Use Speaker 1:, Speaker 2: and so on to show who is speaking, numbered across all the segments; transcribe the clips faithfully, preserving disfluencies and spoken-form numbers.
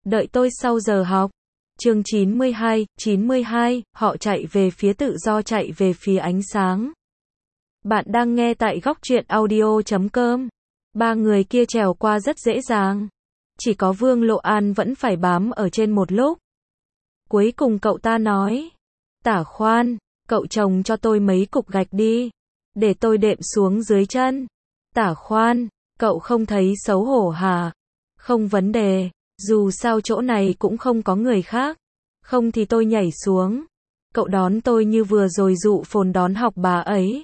Speaker 1: Đợi tôi sau giờ học. Chương chín mươi hai, chín mươi hai, họ chạy về phía tự do, chạy về phía ánh sáng. Bạn đang nghe tại góc truyện audio chấm com. Ba người kia trèo qua rất dễ dàng. Chỉ có Vương Lộ An vẫn phải bám ở trên một lúc. Cuối cùng cậu ta nói. Tả Khoan, cậu trồng cho tôi mấy cục gạch đi. Để tôi đệm xuống dưới chân. Tả Khoan, cậu không thấy xấu hổ hả? Không vấn đề. Dù sao chỗ này cũng không có người khác. Không thì tôi nhảy xuống. Cậu đón tôi như vừa rồi dụ phồn đón học bà ấy.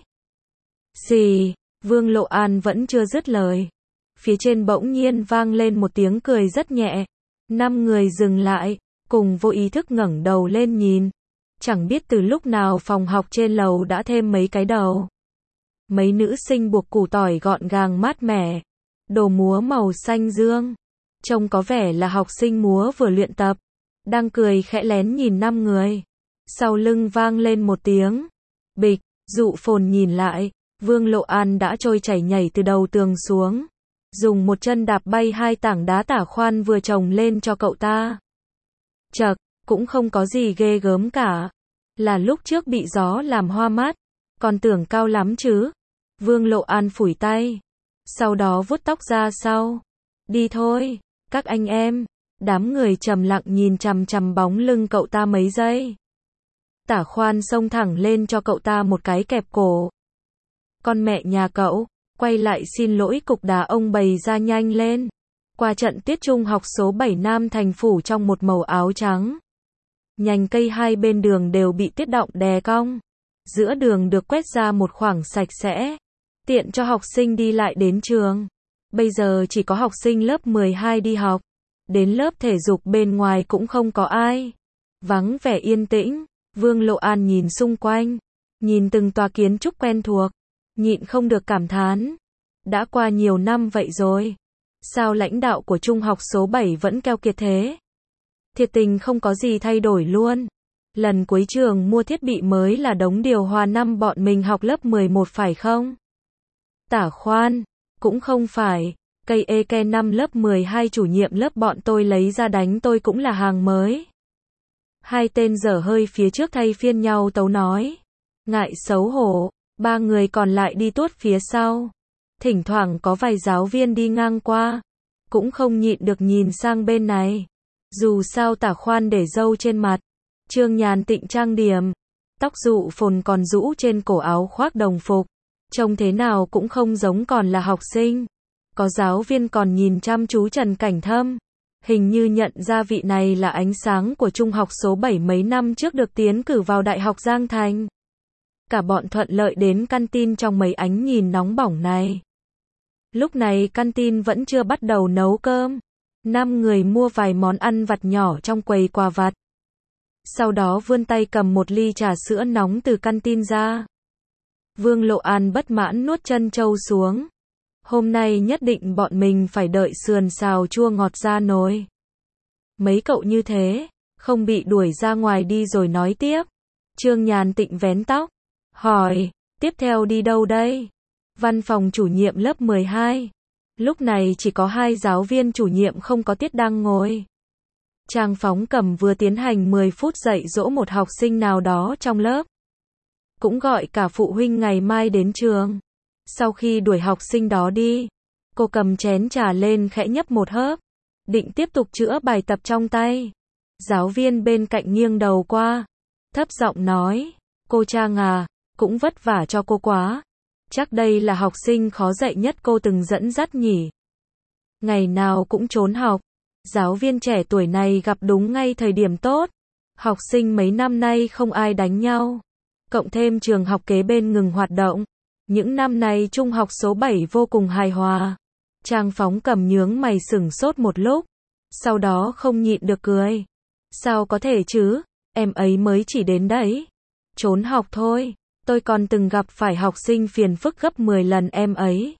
Speaker 1: Xì, Vương Lộ An vẫn chưa dứt lời. Phía trên bỗng nhiên vang lên một tiếng cười rất nhẹ. Năm người dừng lại, cùng vô ý thức ngẩng đầu lên nhìn. Chẳng biết từ lúc nào phòng học trên lầu đã thêm mấy cái đầu. Mấy nữ sinh buộc củ tỏi gọn gàng mát mẻ. Đồ múa màu xanh dương. Trông có vẻ là học sinh múa vừa luyện tập. Đang cười khẽ lén nhìn năm người. Sau lưng vang lên một tiếng. Bịch, dụ phồn nhìn lại. Vương Lộ An đã trôi chảy nhảy từ đầu tường xuống. Dùng một chân đạp bay hai tảng đá Tả Khoan vừa trồng lên cho cậu ta. Chậc, cũng không có gì ghê gớm cả. Là lúc trước bị gió làm hoa mắt. Còn tưởng cao lắm chứ. Vương Lộ An phủi tay. Sau đó vuốt tóc ra sau. Đi thôi, các anh em. Đám người trầm lặng nhìn chằm chằm bóng lưng cậu ta mấy giây. Tả Khoan xông thẳng lên cho cậu ta một cái kẹp cổ. Con mẹ nhà cậu, quay lại xin lỗi, cục đá ông bày ra nhanh lên. Qua trận tiết trung học số bảy Nam Thành phủ trong một màu áo trắng. Nhành cây hai bên đường đều bị tiết đọng đè cong. Giữa đường được quét ra một khoảng sạch sẽ. Tiện cho học sinh đi lại đến trường. Bây giờ chỉ có học sinh lớp mười hai đi học. Đến lớp thể dục bên ngoài cũng không có ai. Vắng vẻ yên tĩnh. Vương Lộ An nhìn xung quanh. Nhìn từng tòa kiến trúc quen thuộc. Nhịn không được cảm thán. Đã qua nhiều năm vậy rồi. Sao lãnh đạo của trung học số bảy vẫn keo kiệt thế? Thiệt tình không có gì thay đổi luôn. Lần cuối trường mua thiết bị mới là đống điều hòa năm bọn mình học lớp mười một phải không? Tả Khoan, cũng không phải. Cây e ke năm lớp mười hai chủ nhiệm lớp bọn tôi lấy ra đánh tôi cũng là hàng mới. Hai tên dở hơi phía trước thay phiên nhau tấu nói. Ngại xấu hổ, ba người còn lại đi tuốt phía sau. Thỉnh thoảng có vài giáo viên đi ngang qua. Cũng không nhịn được nhìn sang bên này. Dù sao Tả Khoan để râu trên mặt. Trương Nhàn Tịnh trang điểm. Tóc dụ phồn còn rũ trên cổ áo khoác đồng phục. Trông thế nào cũng không giống còn là học sinh. Có giáo viên còn nhìn chăm chú Trần Cảnh Thâm. Hình như nhận ra vị này là ánh sáng của trung học số bảy mấy năm trước được tiến cử vào Đại học Giang Thành. Cả bọn thuận lợi đến căn tin trong mấy ánh nhìn nóng bỏng này. Lúc này căn tin vẫn chưa bắt đầu nấu cơm. Năm người mua vài món ăn vặt nhỏ trong quầy quà vặt. Sau đó vươn tay cầm một ly trà sữa nóng từ căn tin ra. Vương Lộ An bất mãn nuốt chân trâu xuống. Hôm nay nhất định bọn mình phải đợi sườn xào chua ngọt ra nồi. Mấy cậu như thế, không bị đuổi ra ngoài đi rồi nói tiếp. Trương Nhàn Tịnh vén tóc, hỏi, tiếp theo đi đâu đây? Văn phòng chủ nhiệm lớp mười hai. Lúc này chỉ có hai giáo viên chủ nhiệm không có tiết đang ngồi. Trang Phóng Cầm vừa tiến hành mười phút dạy dỗ một học sinh nào đó trong lớp. Cũng gọi cả phụ huynh ngày mai đến trường. Sau khi đuổi học sinh đó đi, cô cầm chén trà lên khẽ nhấp một hớp. Định tiếp tục chữa bài tập trong tay. Giáo viên bên cạnh nghiêng đầu qua. Thấp giọng nói, cô Trang à, cũng vất vả cho cô quá. Chắc đây là học sinh khó dạy nhất cô từng dẫn dắt nhỉ. Ngày nào cũng trốn học. Giáo viên trẻ tuổi này gặp đúng ngay thời điểm tốt. Học sinh mấy năm nay không ai đánh nhau. Cộng thêm trường học kế bên ngừng hoạt động. Những năm này trung học số bảy vô cùng hài hòa. Trang Phóng Cầm nhướng mày sửng sốt một lúc. Sau đó không nhịn được cười. Sao có thể chứ, em ấy mới chỉ đến đấy. Trốn học thôi, tôi còn từng gặp phải học sinh phiền phức gấp mười lần em ấy.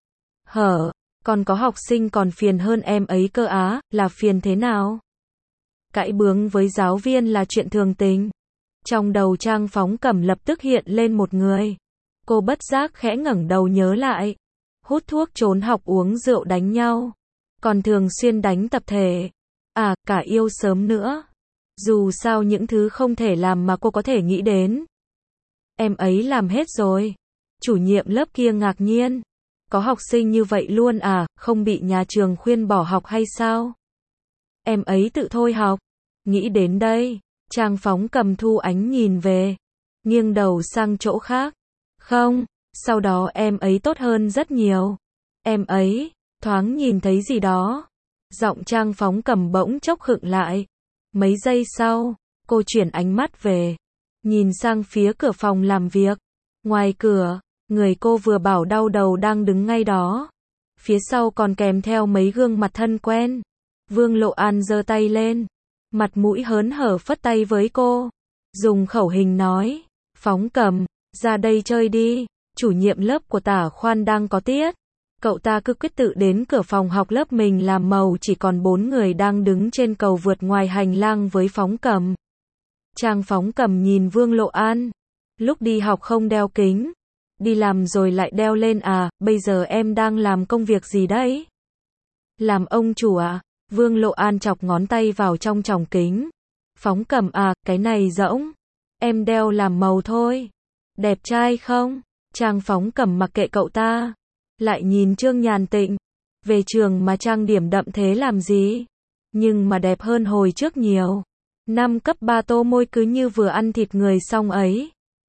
Speaker 1: Hở, còn có học sinh còn phiền hơn em ấy cơ á, là phiền thế nào? Cãi bướng với giáo viên là chuyện thường tình. Trong đầu Trang Phóng Cầm lập tức hiện lên một người. Cô bất giác khẽ ngẩng đầu nhớ lại. Hút thuốc, trốn học, uống rượu, đánh nhau. Còn thường xuyên đánh tập thể. À, cả yêu sớm nữa. Dù sao những thứ không thể làm mà cô có thể nghĩ đến. Em ấy làm hết rồi. Chủ nhiệm lớp kia ngạc nhiên. Có học sinh như vậy luôn à, không bị nhà trường khuyên bỏ học hay sao? Em ấy tự thôi học. Nghĩ đến đây, Trang Phóng cầm thu ánh nhìn về, nghiêng đầu sang chỗ khác. Không, sau đó em ấy tốt hơn rất nhiều. Em ấy, thoáng nhìn thấy gì đó. Giọng Trang Phóng cầm bỗng chốc khựng lại. Mấy giây sau, cô chuyển ánh mắt về, nhìn sang phía cửa phòng làm việc. Ngoài cửa, người cô vừa bảo đau đầu đang đứng ngay đó. Phía sau còn kèm theo mấy gương mặt thân quen. Vương Lộ An giơ tay lên, mặt mũi hớn hở phất tay với cô, dùng khẩu hình nói, Phóng Cầm, ra đây chơi đi, chủ nhiệm lớp của Tả Khoan đang có tiết. Cậu ta cứ quyết tự đến cửa phòng học lớp mình làm màu, chỉ còn bốn người đang đứng trên cầu vượt ngoài hành lang với Phóng Cầm. Trang Phóng Cầm nhìn Vương Lộ An, lúc đi học không đeo kính, đi làm rồi lại đeo lên à, bây giờ em đang làm công việc gì đấy? Làm ông chủ à? Vương Lộ An chọc ngón tay vào trong tròng kính. Phóng Cầm à, cái này rỗng. Em đeo làm màu thôi. Đẹp trai không? Trang Phóng Cầm mặc kệ cậu ta. Lại nhìn Trương Nhàn Tịnh. Về trường mà trang điểm đậm thế làm gì? Nhưng mà đẹp hơn hồi trước nhiều. Năm cấp ba tô môi cứ như vừa ăn thịt người xong ấy.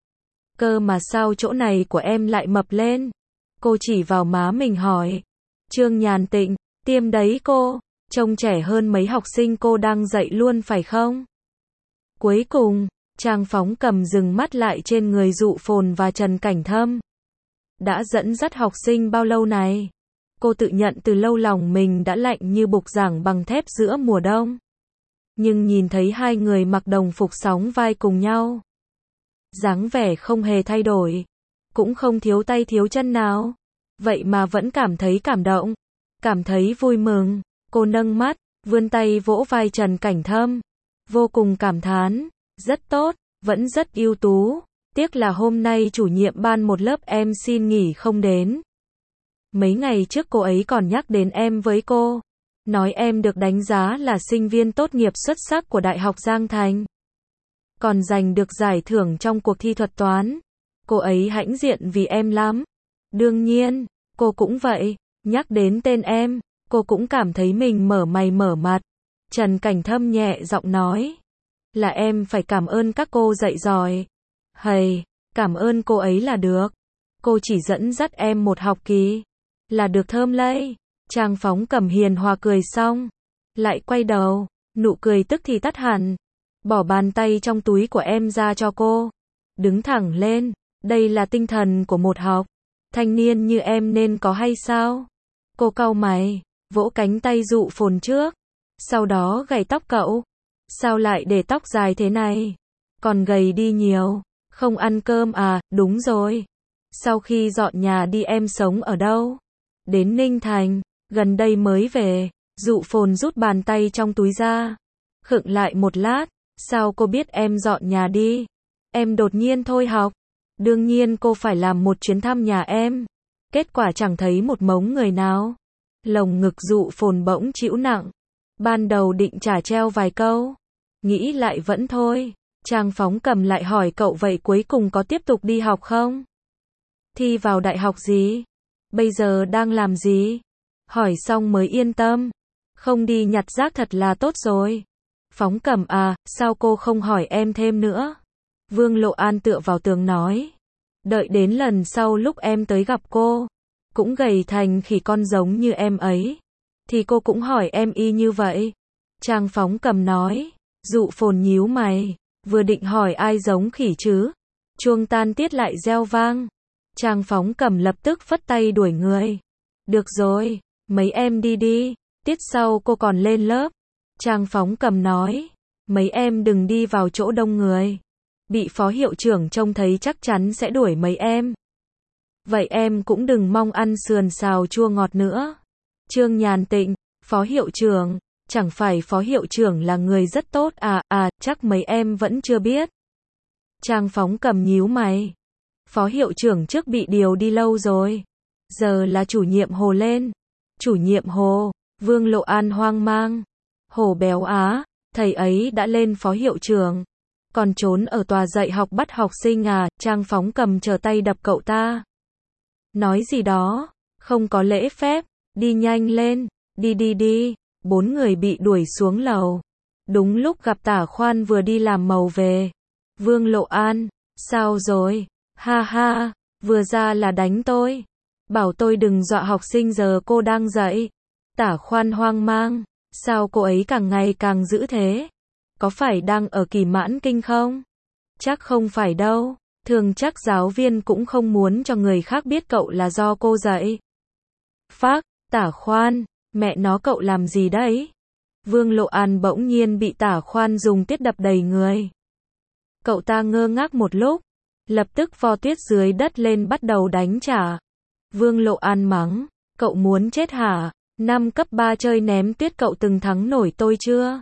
Speaker 1: Cơ mà sao chỗ này của em lại mập lên? Cô chỉ vào má mình hỏi. Trương Nhàn Tịnh, tiêm đấy cô. Trông trẻ hơn mấy học sinh cô đang dạy luôn phải không? Cuối cùng, Trang Phóng Cầm dừng mắt lại trên người Dụ Phồn và Trần Cảnh Thâm. Đã dẫn dắt học sinh bao lâu này? Cô tự nhận từ lâu lòng mình đã lạnh như bục giảng bằng thép giữa mùa đông. Nhưng nhìn thấy hai người mặc đồng phục sóng vai cùng nhau, dáng vẻ không hề thay đổi, cũng không thiếu tay thiếu chân nào, vậy mà vẫn cảm thấy cảm động, cảm thấy vui mừng. Cô nâng mắt, vươn tay vỗ vai Trần Cảnh Thâm, vô cùng cảm thán, rất tốt, vẫn rất ưu tú, tiếc là hôm nay chủ nhiệm ban một lớp em xin nghỉ không đến. Mấy ngày trước cô ấy còn nhắc đến em với cô, nói em được đánh giá là sinh viên tốt nghiệp xuất sắc của Đại học Giang Thành, còn giành được giải thưởng trong cuộc thi thuật toán. Cô ấy hãnh diện vì em lắm. Đương nhiên, cô cũng vậy, nhắc đến tên em, cô cũng cảm thấy mình mở mày mở mặt. Trần Cảnh Thâm nhẹ giọng nói, là em phải cảm ơn các cô dạy giỏi. Hầy, cảm ơn cô ấy là được. Cô chỉ dẫn dắt em một học kỳ, là được thơm lây. Trang Phóng Cầm hiền hòa cười xong, lại quay đầu, nụ cười tức thì tắt hẳn. Bỏ bàn tay trong túi của em ra cho cô. Đứng thẳng lên, đây là tinh thần của một học thanh niên như em nên có hay sao? Cô cau mày, vỗ cánh tay Dụ Phồn trước, sau đó gảy tóc cậu. Sao lại để tóc dài thế này? Còn gầy đi nhiều, không ăn cơm à? Đúng rồi. Sau khi dọn nhà đi em sống ở đâu? Đến Ninh Thành, gần đây mới về. Dụ Phồn rút bàn tay trong túi ra, khựng lại một lát. Sao cô biết em dọn nhà đi? Em đột nhiên thôi học. Đương nhiên cô phải làm một chuyến thăm nhà em. Kết quả chẳng thấy một mống người nào. Lồng ngực Dụ Phồn bỗng chịu nặng. Ban đầu định trả treo vài câu, nghĩ lại vẫn thôi. Trang Phóng Cầm lại hỏi cậu vậy cuối cùng có tiếp tục đi học không? Thi vào đại học gì? Bây giờ đang làm gì? Hỏi xong mới yên tâm. Không đi nhặt rác thật là tốt rồi. Phóng Cầm à, sao cô không hỏi em thêm nữa? Vương Lộ An tựa vào tường nói. Đợi đến lần sau lúc em tới gặp cô, cũng gầy thành khỉ con giống như em ấy, thì cô cũng hỏi em y như vậy. Trang Phóng Cầm nói. Dụ Phồn nhíu mày, vừa định hỏi ai giống khỉ chứ. Chuông tan tiết lại reo vang. Trang Phóng Cầm lập tức phất tay đuổi người. Được rồi, mấy em đi đi, tiết sau cô còn lên lớp. Trang Phóng Cầm nói. Mấy em đừng đi vào chỗ đông người. Bị phó hiệu trưởng trông thấy chắc chắn sẽ đuổi mấy em. Vậy em cũng đừng mong ăn sườn xào chua ngọt nữa. Trương Nhàn Tịnh, phó hiệu trưởng, chẳng phải phó hiệu trưởng là người rất tốt à, à, chắc mấy em vẫn chưa biết. Trang Phóng Cầm nhíu mày. Phó hiệu trưởng trước bị điều đi lâu rồi. Giờ là chủ nhiệm Hồ lên. Chủ nhiệm Hồ, Vương Lộ An hoang mang. Hổ béo á, thầy ấy đã lên phó hiệu trưởng. Còn trốn ở tòa dạy học bắt học sinh à, Trang phóng cầm chờ tay đập cậu ta. Nói gì đó, không có lễ phép, đi nhanh lên, đi đi đi, bốn người bị đuổi xuống lầu. Đúng lúc gặp Tả Khoan vừa đi làm màu về. Vương Lộ An, sao rồi, ha ha, vừa ra là đánh tôi. Bảo tôi đừng dọa học sinh giờ cô đang dạy. Tả Khoan hoang mang, sao cô ấy càng ngày càng dữ thế? Có phải đang ở kỳ mãn kinh không? Chắc không phải đâu, thường chắc giáo viên cũng không muốn cho người khác biết cậu là do cô dạy. Phác, Tả Khoan, mẹ nó cậu làm gì đấy? Vương Lộ An bỗng nhiên bị Tả Khoan dùng tiết đập đầy người. Cậu ta ngơ ngác một lúc, lập tức vo tuyết dưới đất lên bắt đầu đánh trả. Vương Lộ An mắng, cậu muốn chết hả? Năm cấp ba chơi ném tuyết cậu từng thắng nổi tôi chưa?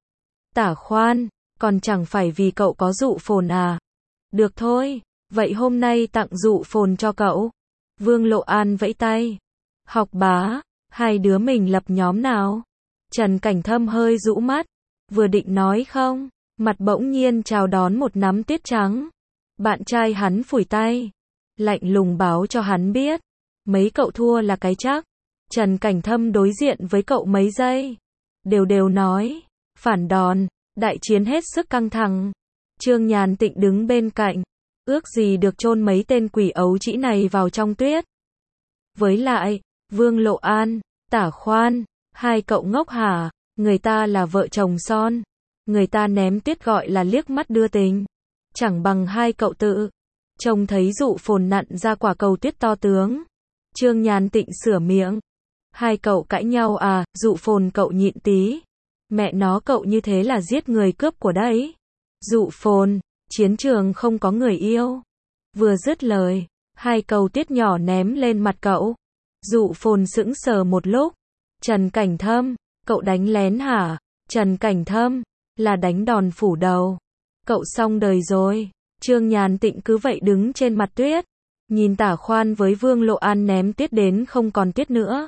Speaker 1: Tả Khoan, còn chẳng phải vì cậu có dụ phồn à? Được thôi, vậy hôm nay tặng dụ phồn cho cậu. Vương Lộ An vẫy tay. Học bá, hai đứa mình lập nhóm nào? Trần Cảnh Thâm hơi rũ mắt, vừa định nói không, mặt bỗng nhiên chào đón một nắm tuyết trắng. Bạn trai hắn phủi tay, lạnh lùng báo cho hắn biết, mấy cậu thua là cái chắc. Trần Cảnh Thâm đối diện với cậu mấy giây, đều đều nói, phản đòn, đại chiến hết sức căng thẳng. Trương Nhàn Tịnh đứng bên cạnh, ước gì được chôn mấy tên quỷ ấu trĩ này vào trong tuyết. Với lại, Vương Lộ An, Tả Khoan, hai cậu ngốc hả, người ta là vợ chồng son, người ta ném tuyết gọi là liếc mắt đưa tình. Chẳng bằng hai cậu tự trông thấy dụ phồn nặn ra quả cầu tuyết to tướng. Trương Nhàn Tịnh sửa miệng. Hai cậu cãi nhau à, dụ phồn cậu nhịn tí. Mẹ nó cậu như thế là giết người cướp của đấy. Dụ phồn, chiến trường không có người yêu. Vừa dứt lời, hai cầu tuyết nhỏ ném lên mặt cậu. Dụ phồn sững sờ một lúc. Trần Cảnh Thâm, cậu đánh lén hả? Trần Cảnh Thâm, là đánh đòn phủ đầu. Cậu xong đời rồi. Trương Nhàn Tịnh cứ vậy đứng trên mặt tuyết, nhìn Tả Khoan với Vương Lộ An ném tuyết đến không còn tuyết nữa.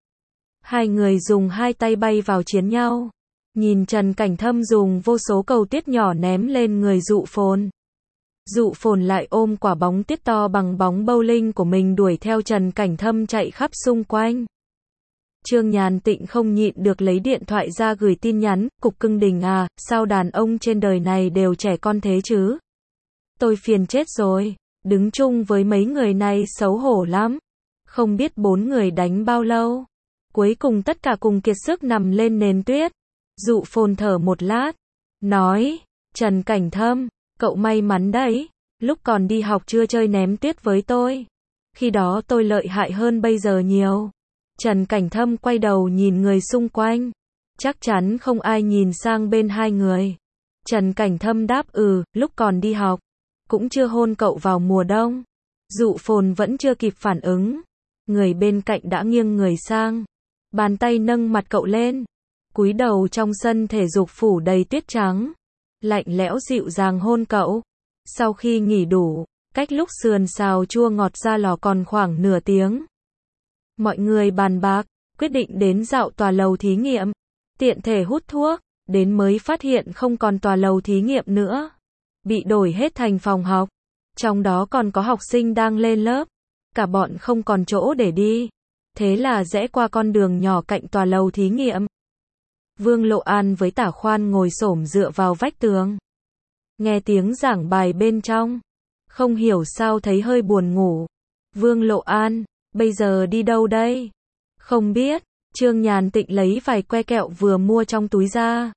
Speaker 1: Hai người dùng hai tay bay vào chiến nhau. Nhìn Trần Cảnh Thâm dùng vô số cầu tuyết nhỏ ném lên người dụ phồn. Dụ phồn lại ôm quả bóng tuyết to bằng bóng bowling của mình đuổi theo Trần Cảnh Thâm chạy khắp xung quanh. Trương Nhàn Tịnh không nhịn được lấy điện thoại ra gửi tin nhắn, cục cưng đình à, sao đàn ông trên đời này đều trẻ con thế chứ? Tôi phiền chết rồi, đứng chung với mấy người này xấu hổ lắm. Không biết bốn người đánh bao lâu. Cuối cùng tất cả cùng kiệt sức nằm lên nền tuyết. Dụ phồn thở một lát, nói, Trần Cảnh Thâm, cậu may mắn đấy, lúc còn đi học chưa chơi ném tuyết với tôi. Khi đó tôi lợi hại hơn bây giờ nhiều. Trần Cảnh Thâm quay đầu nhìn người xung quanh. Chắc chắn không ai nhìn sang bên hai người. Trần Cảnh Thâm đáp ừ, lúc còn đi học. Cũng chưa hôn cậu vào mùa đông. Dụ phồn vẫn chưa kịp phản ứng. Người bên cạnh đã nghiêng người sang. Bàn tay nâng mặt cậu lên. Cúi đầu trong sân thể dục phủ đầy tuyết trắng. Lạnh lẽo dịu dàng hôn cậu. Sau khi nghỉ đủ, cách lúc sườn xào chua ngọt ra lò còn khoảng nửa tiếng. Mọi người bàn bạc, quyết định đến dạo tòa lầu thí nghiệm. Tiện thể hút thuốc, đến mới phát hiện không còn tòa lầu thí nghiệm nữa. Bị đổi hết thành phòng học. Trong đó còn có học sinh đang lên lớp. Cả bọn không còn chỗ để đi. Thế là rẽ qua con đường nhỏ cạnh tòa lầu thí nghiệm. Vương Lộ An với Tả Khoan ngồi xổm dựa vào vách tường. Nghe tiếng giảng bài bên trong. Không hiểu sao thấy hơi buồn ngủ. Vương Lộ An, bây giờ đi đâu đây? Không biết. Trương Nhàn Tịnh lấy vài que kẹo vừa mua trong túi ra.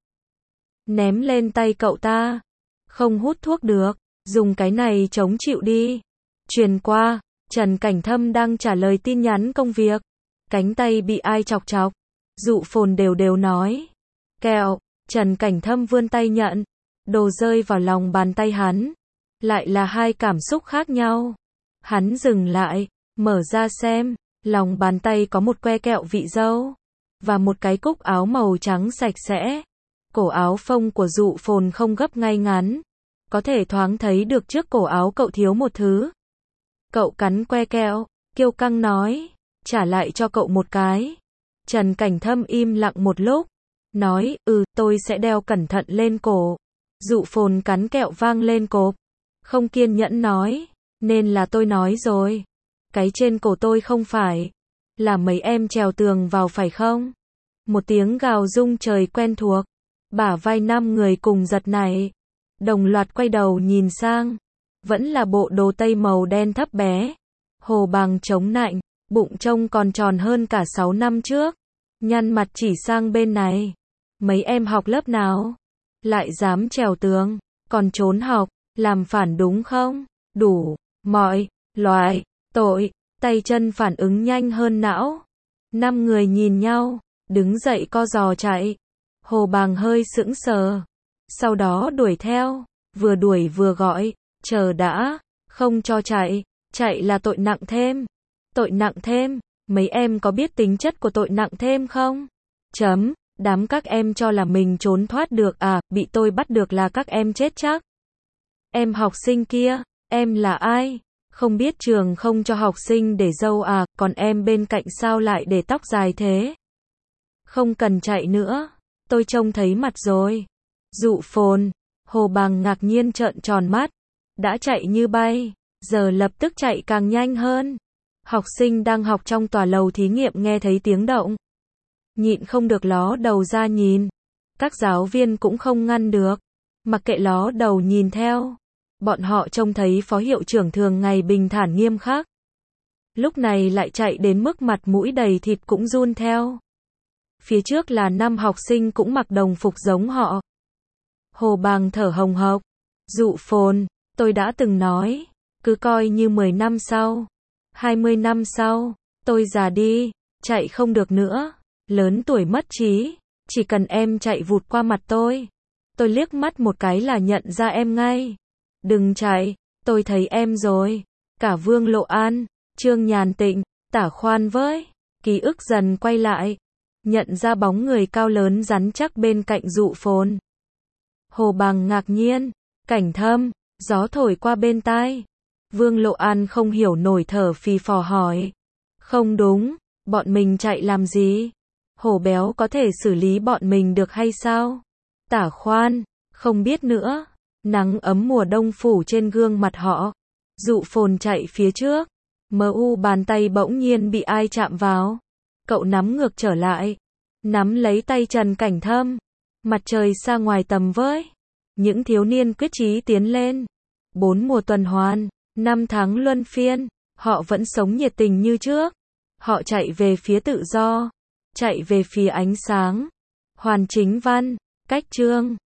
Speaker 1: Ném lên tay cậu ta. Không hút thuốc được, dùng cái này chống chịu đi. Truyền qua, Trần Cảnh Thâm đang trả lời tin nhắn công việc. Cánh tay bị ai chọc chọc. Dụ phồn đều đều nói. Kẹo, Trần Cảnh Thâm vươn tay nhận. Đồ rơi vào lòng bàn tay hắn. Lại là hai cảm xúc khác nhau. Hắn dừng lại, mở ra xem. Lòng bàn tay có một que kẹo vị dâu. Và một cái cúc áo màu trắng sạch sẽ. Cổ áo phông của dụ phồn không gấp ngay ngắn. Có thể thoáng thấy được trước cổ áo cậu thiếu một thứ. Cậu cắn que kẹo, kiêu căng nói. Trả lại cho cậu một cái. Trần Cảnh Thâm im lặng một lúc. nói, ừ, tôi sẽ đeo cẩn thận lên cổ. Dụ phồn cắn kẹo vang lên cộp. Không kiên nhẫn nói, nên là tôi nói rồi. Cái trên cổ tôi không phải là mấy em trèo tường vào phải không? Một tiếng gào rung trời quen thuộc. Bả vai năm người cùng giật nảy. Đồng loạt quay đầu nhìn sang. Vẫn là bộ đồ tây màu đen thấp bé. Hồ Bằng chống nạnh, bụng trông còn tròn hơn cả sáu năm trước. Nhăn mặt chỉ sang bên này. Mấy em học lớp nào? Lại dám trèo tường, còn trốn học, làm phản đúng không? Đủ, mọi, loại, tội, tay chân phản ứng nhanh hơn não. Năm người nhìn nhau, đứng dậy co giò chạy. Hồ Bằng hơi sững sờ. Sau đó đuổi theo, vừa đuổi vừa gọi, chờ đã, không cho chạy, chạy là tội nặng thêm. Tội nặng thêm, mấy em có biết tính chất của tội nặng thêm không? Chấm, đám các em cho là mình trốn thoát được à, bị tôi bắt được là các em chết chắc. Em học sinh kia, em là ai? Không biết trường không cho học sinh để râu à, còn em bên cạnh sao lại để tóc dài thế? Không cần chạy nữa, tôi trông thấy mặt rồi. Dụ phồn, Hồ Bằng ngạc nhiên trợn tròn mắt, đã chạy như bay, giờ lập tức chạy càng nhanh hơn. Học sinh đang học trong tòa lầu thí nghiệm nghe thấy tiếng động. Nhịn không được ló đầu ra nhìn. Các giáo viên cũng không ngăn được. Mặc kệ ló đầu nhìn theo. Bọn họ trông thấy phó hiệu trưởng thường ngày bình thản nghiêm khắc. Lúc này lại chạy đến mức mặt mũi đầy thịt cũng run theo. Phía trước là năm học sinh cũng mặc đồng phục giống họ. Hồ Bằng thở hồng hộc. Dụ phồn, tôi đã từng nói, cứ coi như mười năm sau, hai mươi năm sau, tôi già đi, chạy không được nữa, lớn tuổi mất trí, chỉ cần em chạy vụt qua mặt tôi, tôi liếc mắt một cái là nhận ra em ngay. Đừng chạy, tôi thấy em rồi. Cả Vương Lộ An, Trương Nhàn Tịnh, Tả Khoan với, ký ức dần quay lại, nhận ra bóng người cao lớn rắn chắc bên cạnh Dụ phồn. Hồ Bằng ngạc nhiên, Cảnh Thâm, gió thổi qua bên tai. Vương Lộ An không hiểu nổi thở phì phò hỏi. Không đúng, bọn mình chạy làm gì? Hổ béo có thể xử lý bọn mình được hay sao? Tả Khoan, không biết nữa. Nắng ấm mùa đông phủ trên gương mặt họ. Dụ phồn chạy phía trước. Mờ u bàn tay bỗng nhiên bị ai chạm vào. Cậu nắm ngược trở lại. Nắm lấy tay Trần Cảnh Thâm. Mặt trời xa ngoài tầm với. Những thiếu niên quyết chí tiến lên. Bốn mùa tuần hoàn, năm tháng luân phiên. Họ vẫn sống nhiệt tình như trước. Họ chạy về phía tự do. Chạy về phía ánh sáng. Hoàn Chính Văn, Cách Chương.